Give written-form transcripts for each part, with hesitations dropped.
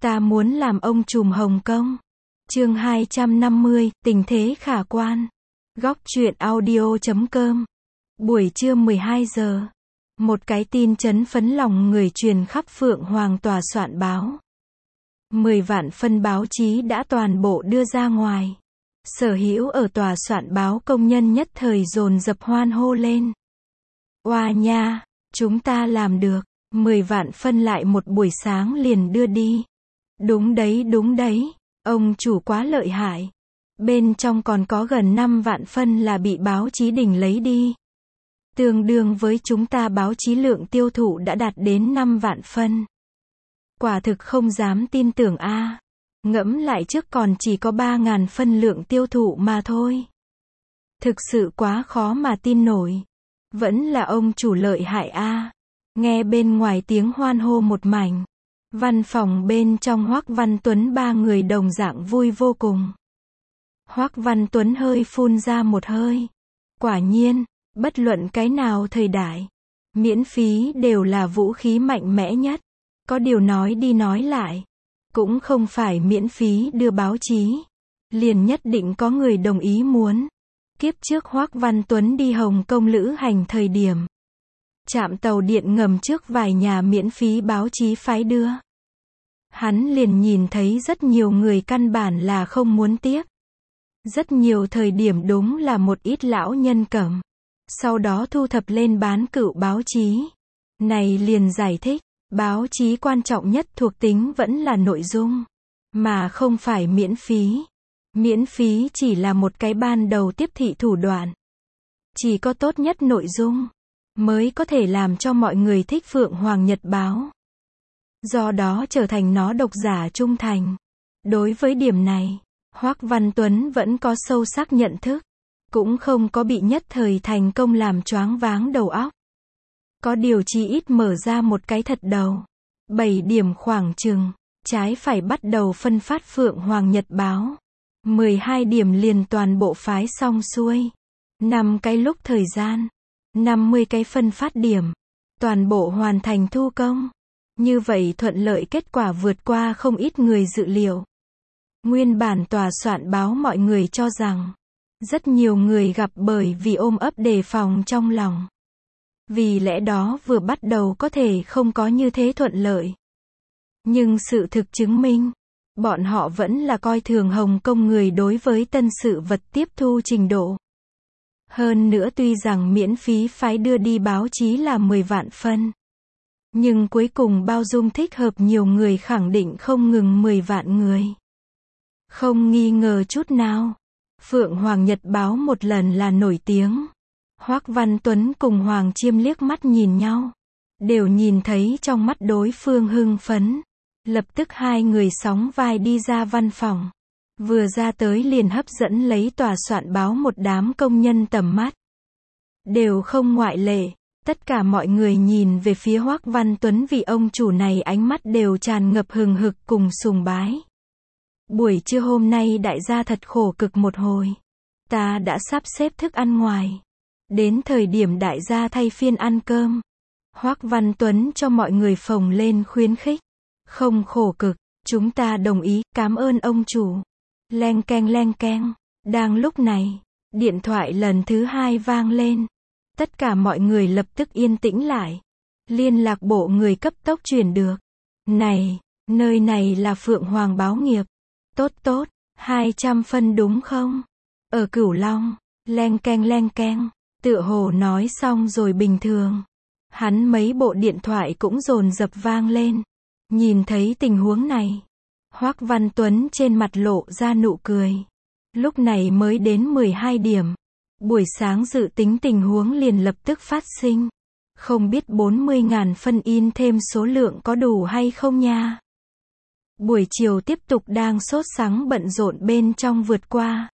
Ta muốn làm ông trùm Hồng Kông. Chương 250, tình thế khả quan. Góc truyện audio.com. Buổi trưa 12 giờ. Một cái tin chấn phấn lòng người truyền khắp Phượng Hoàng tòa soạn báo. 10 vạn phân báo chí đã toàn bộ đưa ra ngoài. Sở hữu ở tòa soạn báo công nhân nhất thời dồn dập hoan hô lên. Oa nha, chúng ta làm được, 10 vạn phân lại một buổi sáng liền đưa đi. Đúng đấy, ông chủ quá lợi hại. Bên trong còn có gần 5 vạn phân là bị báo chí đỉnh lấy đi. Tương đương với chúng ta báo chí lượng tiêu thụ đã đạt đến 5 vạn phân. Quả thực không dám tin tưởng a. Ngẫm lại trước còn chỉ có 3.000 phân lượng tiêu thụ mà thôi. Thực sự quá khó mà tin nổi. Vẫn là ông chủ lợi hại a. Nghe bên ngoài tiếng hoan hô một mảnh. Văn phòng bên trong Hoắc Văn Tuấn ba người đồng dạng vui vô cùng. Hoắc Văn Tuấn hơi phun ra một hơi. Quả nhiên, bất luận cái nào thời đại, miễn phí đều là vũ khí mạnh mẽ nhất. Có điều nói đi nói lại, cũng không phải miễn phí đưa báo chí, liền nhất định có người đồng ý muốn. Kiếp trước Hoắc Văn Tuấn đi Hồng Kông lữ hành thời điểm, trạm tàu điện ngầm trước vài nhà miễn phí báo chí phái đưa. Hắn liền nhìn thấy rất nhiều người căn bản là không muốn tiếp. Rất nhiều thời điểm đúng là một ít lão nhân cầm. Sau đó thu thập lên bán cựu báo chí. Này liền giải thích, báo chí quan trọng nhất thuộc tính vẫn là nội dung, mà không phải miễn phí. Miễn phí chỉ là một cái ban đầu tiếp thị thủ đoạn. Chỉ có tốt nhất nội dung mới có thể làm cho mọi người thích Phượng Hoàng Nhật báo. Do đó trở thành nó độc giả trung thành. Đối với điểm này, Hoắc Văn Tuấn vẫn có sâu sắc nhận thức, cũng không có bị nhất thời thành công làm choáng váng đầu óc. Có điều chi ít mở ra một cái thật đầu. 7 điểm khoảng chừng, trái phải bắt đầu phân phát Phượng Hoàng Nhật báo. 12 điểm liền toàn bộ phái xong xuôi. 5 cái lúc thời gian, 50 cái phân phát điểm, toàn bộ hoàn thành thu công. Như vậy thuận lợi kết quả vượt qua không ít người dự liệu. Nguyên bản tòa soạn báo mọi người cho rằng, rất nhiều người gặp bởi vì ôm ấp đề phòng trong lòng. Vì lẽ đó vừa bắt đầu có thể không có như thế thuận lợi. Nhưng sự thực chứng minh, bọn họ vẫn là coi thường Hồng Kông người đối với tân sự vật tiếp thu trình độ. Hơn nữa tuy rằng miễn phí phái đưa đi báo chí là 10 vạn phân. Nhưng cuối cùng bao dung thích hợp nhiều người khẳng định không ngừng 10 vạn người. Không nghi ngờ chút nào. Phượng Hoàng Nhật báo một lần là nổi tiếng. Hoắc Văn Tuấn cùng Hoàng Chiêm liếc mắt nhìn nhau. Đều nhìn thấy trong mắt đối phương hưng phấn. Lập tức hai người sóng vai đi ra văn phòng. Vừa ra tới liền hấp dẫn lấy tòa soạn báo một đám công nhân tầm mắt. Đều không ngoại lệ. Tất cả mọi người nhìn về phía Hoắc Văn Tuấn vì ông chủ này ánh mắt đều tràn ngập hừng hực cùng sùng bái. Buổi trưa hôm nay đại gia thật khổ cực một hồi. Ta đã sắp xếp thức ăn ngoài. Đến thời điểm đại gia thay phiên ăn cơm. Hoắc Văn Tuấn cho mọi người phồng lên khuyến khích. Không khổ cực, chúng ta đồng ý, cảm ơn ông chủ. Leng keng. Đang lúc này, điện thoại lần thứ 2 vang lên. Tất cả mọi người lập tức yên tĩnh lại. Liên lạc bộ người cấp tốc truyền được. Này, nơi này là Phượng Hoàng báo nghiệp. Tốt, 200 phân đúng không? Ở Cửu Long, leng keng. Tựa hồ nói xong rồi bình thường. Hắn mấy bộ điện thoại cũng dồn dập vang lên. Nhìn thấy tình huống này, Hoắc Văn Tuấn trên mặt lộ ra nụ cười. Lúc này mới đến 12 điểm. Buổi sáng dự tính tình huống liền lập tức phát sinh. Không biết 40.000 phân in thêm số lượng có đủ hay không nha. Buổi chiều tiếp tục đang sốt sắng bận rộn bên trong vượt qua.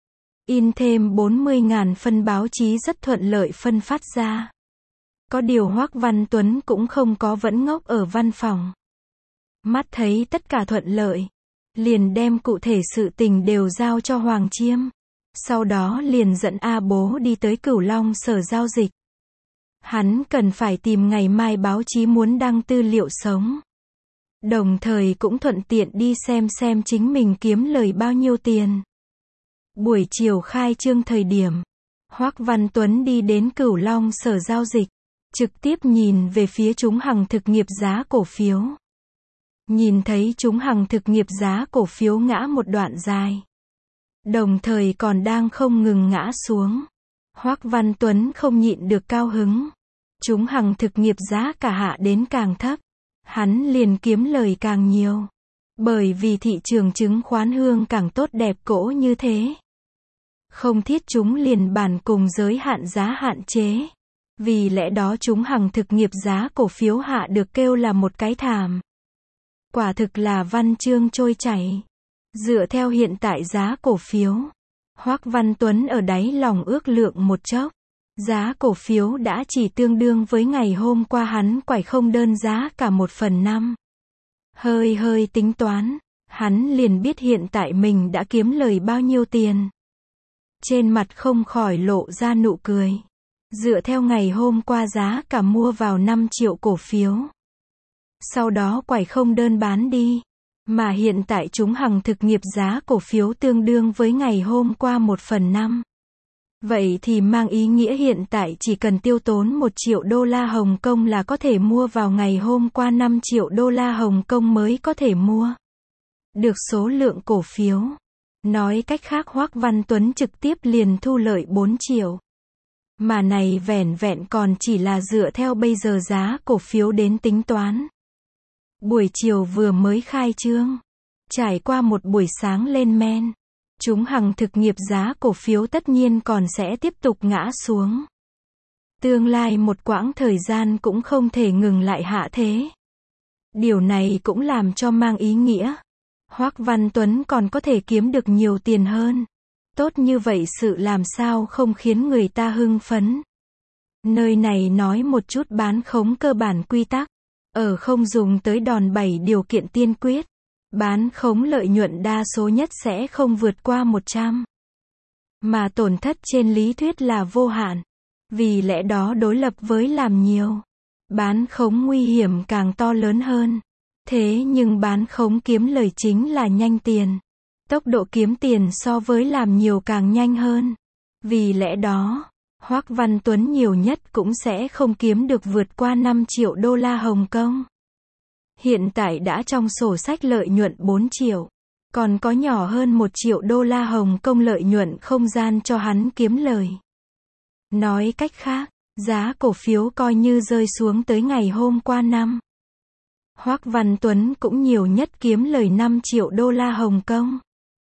In thêm 40.000 phân báo chí rất thuận lợi phân phát ra. Có điều Hoắc Văn Tuấn cũng không có vẫn ngốc ở văn phòng. Mắt thấy tất cả thuận lợi, liền đem cụ thể sự tình đều giao cho Hoàng Chiêm. Sau đó liền dẫn A Bố đi tới Cửu Long sở giao dịch. Hắn cần phải tìm ngày mai báo chí muốn đăng tư liệu sống. Đồng thời cũng thuận tiện đi xem chính mình kiếm lời bao nhiêu tiền. Buổi chiều khai trương thời điểm, Hoắc Văn Tuấn đi đến Cửu Long sở giao dịch, trực tiếp nhìn về phía chúng hàng thực nghiệp giá cổ phiếu. Nhìn thấy chúng hàng thực nghiệp giá cổ phiếu ngã một đoạn dài, đồng thời còn đang không ngừng ngã xuống. Hoắc Văn Tuấn không nhịn được cao hứng. Chúng hàng thực nghiệp giá cả hạ đến càng thấp, hắn liền kiếm lời càng nhiều. Bởi vì thị trường chứng khoán hương càng tốt đẹp cỗ như thế. Không thiết chúng liền bản cùng giới hạn giá hạn chế. Vì lẽ đó chúng hàng thực nghiệp giá cổ phiếu hạ được kêu là một cái thảm. Quả thực là văn chương trôi chảy. Dựa theo hiện tại giá cổ phiếu, Hoắc Văn Tuấn ở đáy lòng ước lượng một chốc. Giá cổ phiếu đã chỉ tương đương với ngày hôm qua hắn quải không đơn giá cả 1/5. Hơi tính toán, hắn liền biết hiện tại mình đã kiếm lời bao nhiêu tiền. Trên mặt không khỏi lộ ra nụ cười. Dựa theo ngày hôm qua giá cả mua vào 5 triệu cổ phiếu. Sau đó quải không đơn bán đi. Mà hiện tại chúng hàng thực nghiệp giá cổ phiếu tương đương với ngày hôm qua 1/5. Vậy thì mang ý nghĩa hiện tại chỉ cần tiêu tốn 1 triệu đô la Hồng Kông là có thể mua vào ngày hôm qua 5 triệu đô la Hồng Kông mới có thể mua được số lượng cổ phiếu. Nói cách khác Hoắc Văn Tuấn trực tiếp liền thu lợi 4 triệu. Mà này vẻn vẹn còn chỉ là dựa theo bây giờ giá cổ phiếu đến tính toán. Buổi chiều vừa mới khai trương, trải qua một buổi sáng lên men, chúng hàng thực nghiệp giá cổ phiếu tất nhiên còn sẽ tiếp tục ngã xuống. Tương lai một quãng thời gian cũng không thể ngừng lại hạ thế. Điều này cũng làm cho mang ý nghĩa, Hoắc Văn Tuấn còn có thể kiếm được nhiều tiền hơn. Tốt như vậy sự làm sao không khiến người ta hưng phấn. Nơi này nói một chút bán khống cơ bản quy tắc. Ở không dùng tới đòn bẩy điều kiện tiên quyết. Bán khống lợi nhuận đa số nhất sẽ không vượt qua 100. Mà tổn thất trên lý thuyết là vô hạn. Vì lẽ đó đối lập với làm nhiều, bán khống nguy hiểm càng to lớn hơn. Thế nhưng bán khống kiếm lời chính là nhanh tiền. Tốc độ kiếm tiền so với làm nhiều càng nhanh hơn. Vì lẽ đó, Hoắc Văn Tuấn nhiều nhất cũng sẽ không kiếm được vượt qua 5 triệu đô la Hồng Kông. Hiện tại đã trong sổ sách lợi nhuận 4 triệu. Còn có nhỏ hơn 1 triệu đô la Hồng Kông lợi nhuận không gian cho hắn kiếm lời. Nói cách khác, giá cổ phiếu coi như rơi xuống tới ngày hôm qua năm. Hoắc Văn Tuấn cũng nhiều nhất kiếm lời 5 triệu đô la Hồng Kông.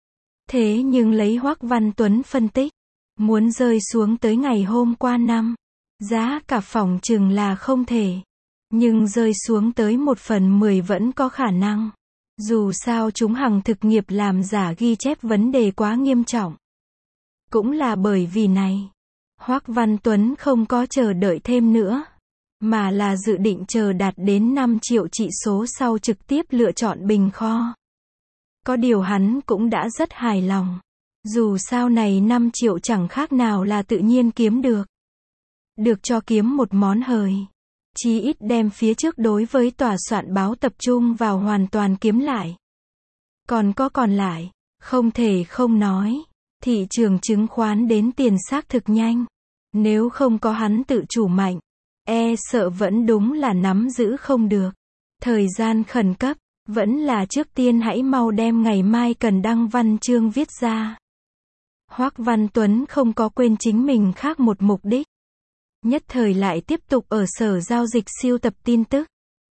Thế nhưng lấy Hoắc Văn Tuấn phân tích, muốn rơi xuống tới ngày hôm qua năm, giá cả phỏng chừng là không thể. Nhưng rơi xuống tới 1/10 vẫn có khả năng. Dù sao chúng hàng thực nghiệp làm giả ghi chép vấn đề quá nghiêm trọng. Cũng là bởi vì này, Hoắc Văn Tuấn không có chờ đợi thêm nữa, mà là dự định chờ đạt đến 5 triệu chỉ số sau trực tiếp lựa chọn bình kho. Có điều hắn cũng đã rất hài lòng. Dù sao này 5 triệu chẳng khác nào là tự nhiên kiếm được. Được cho kiếm một món hời. Chí ít đem phía trước đối với tòa soạn báo tập trung vào hoàn toàn kiếm lại. Còn có còn lại, không thể không nói, thị trường chứng khoán đến tiền xác thực nhanh. Nếu không có hắn tự chủ mạnh, sợ vẫn đúng là nắm giữ không được. Thời gian khẩn cấp, vẫn là trước tiên hãy mau đem ngày mai cần đăng văn chương viết ra. Hoắc Văn Tuấn không có quên chính mình khác một mục đích. Nhất thời lại tiếp tục ở sở giao dịch siêu tập tin tức.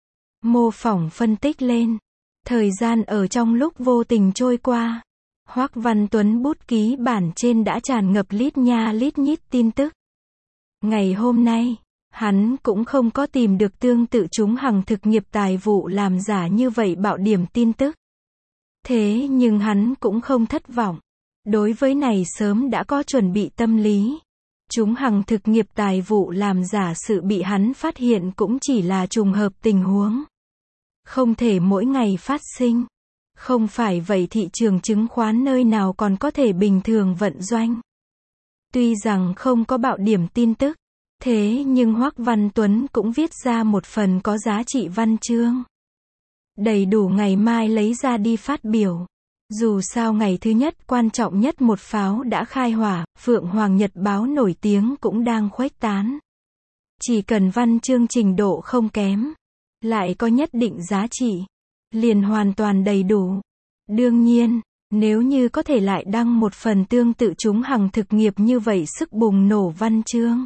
Mô phỏng phân tích lên. Thời gian ở trong lúc vô tình trôi qua. Hoắc Văn Tuấn bút ký bản trên đã tràn ngập lít nha lít nhít tin tức. Ngày hôm nay, hắn cũng không có tìm được tương tự chúng hàng thực nghiệp tài vụ làm giả như vậy bạo điểm tin tức. Thế nhưng hắn cũng không thất vọng. Đối với này sớm đã có chuẩn bị tâm lý. Chúng hàng thực nghiệp tài vụ làm giả sự bị hắn phát hiện cũng chỉ là trùng hợp tình huống. Không thể mỗi ngày phát sinh. Không phải vậy thị trường chứng khoán nơi nào còn có thể bình thường vận doanh. Tuy rằng không có bạo điểm tin tức, thế nhưng Hoắc Văn Tuấn cũng viết ra một phần có giá trị văn chương. Đầy đủ ngày mai lấy ra đi phát biểu. Dù sao ngày thứ nhất quan trọng nhất một pháo đã khai hỏa, Phượng Hoàng Nhật báo nổi tiếng cũng đang khuếch tán. Chỉ cần văn chương trình độ không kém, lại có nhất định giá trị, liền hoàn toàn đầy đủ. Đương nhiên, nếu như có thể lại đăng một phần tương tự chúng hằng thực nghiệp như vậy sức bùng nổ văn chương,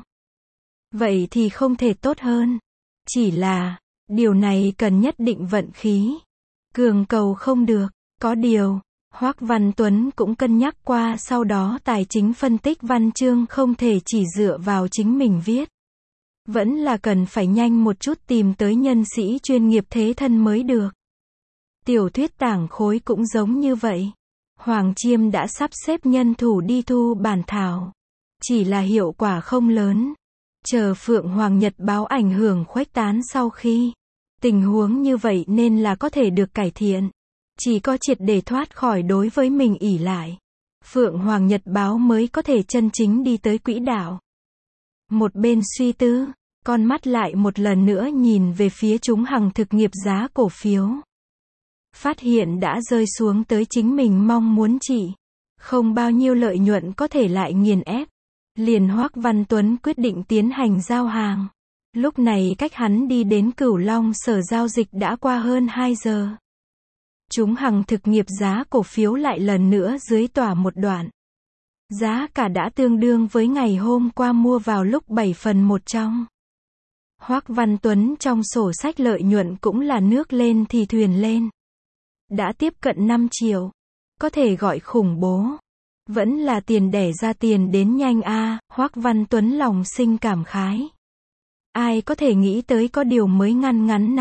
vậy thì không thể tốt hơn. Chỉ là, điều này cần nhất định vận khí. Cường cầu không được. Có điều, Hoắc Văn Tuấn cũng cân nhắc qua sau đó tài chính phân tích văn chương không thể chỉ dựa vào chính mình viết. Vẫn là cần phải nhanh một chút tìm tới nhân sĩ chuyên nghiệp thế thân mới được. Tiểu thuyết tảng khối cũng giống như vậy. Hoàng Chiêm đã sắp xếp nhân thủ đi thu bản thảo. Chỉ là hiệu quả không lớn. Chờ Phượng Hoàng Nhật báo ảnh hưởng khuếch tán sau khi. Tình huống như vậy nên là có thể được cải thiện. Chỉ có triệt để thoát khỏi đối với mình ỷ lại. Phượng Hoàng Nhật báo mới có thể chân chính đi tới quỹ đạo. Một bên suy tư, con mắt lại một lần nữa nhìn về phía chúng hằng thực nghiệp giá cổ phiếu. Phát hiện đã rơi xuống tới chính mình mong muốn chỉ. Không bao nhiêu lợi nhuận có thể lại nghiền ép. Liền Hoắc Văn Tuấn quyết định tiến hành giao hàng. Lúc này cách hắn đi đến Cửu Long sở giao dịch đã qua hơn 2 giờ. Chúng hằng thực nghiệp giá cổ phiếu lại lần nữa dưới tỏa một đoạn. Giá cả đã tương đương với ngày hôm qua mua vào lúc 7/1 trong. Hoắc Văn Tuấn trong sổ sách lợi nhuận cũng là nước lên thì thuyền lên. Đã tiếp cận 5 triệu. Có thể gọi khủng bố. Vẫn là tiền đẻ ra tiền đến nhanh a. Hoắc Văn Tuấn lòng sinh cảm khái. Ai có thể nghĩ tới có điều mới ngắn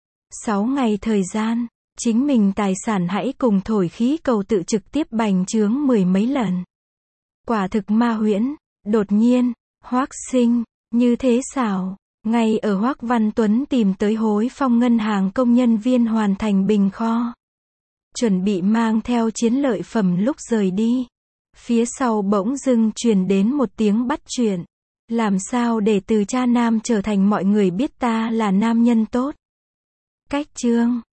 6 ngày thời gian, chính mình tài sản hãy cùng thổi khí cầu tự trực tiếp bành trướng 10 mấy lần. Quả thực ma huyễn. Đột nhiên, Hoắc Sinh, như thế xảo. Ngay ở Hoắc Văn Tuấn tìm tới hối phong ngân hàng công nhân viên hoàn thành bình kho. Chuẩn bị mang theo chiến lợi phẩm lúc rời đi. Phía sau bỗng dưng truyền đến một tiếng bắt chuyện. Làm sao để từ cha nam trở thành mọi người biết ta là nam nhân tốt. Cách chương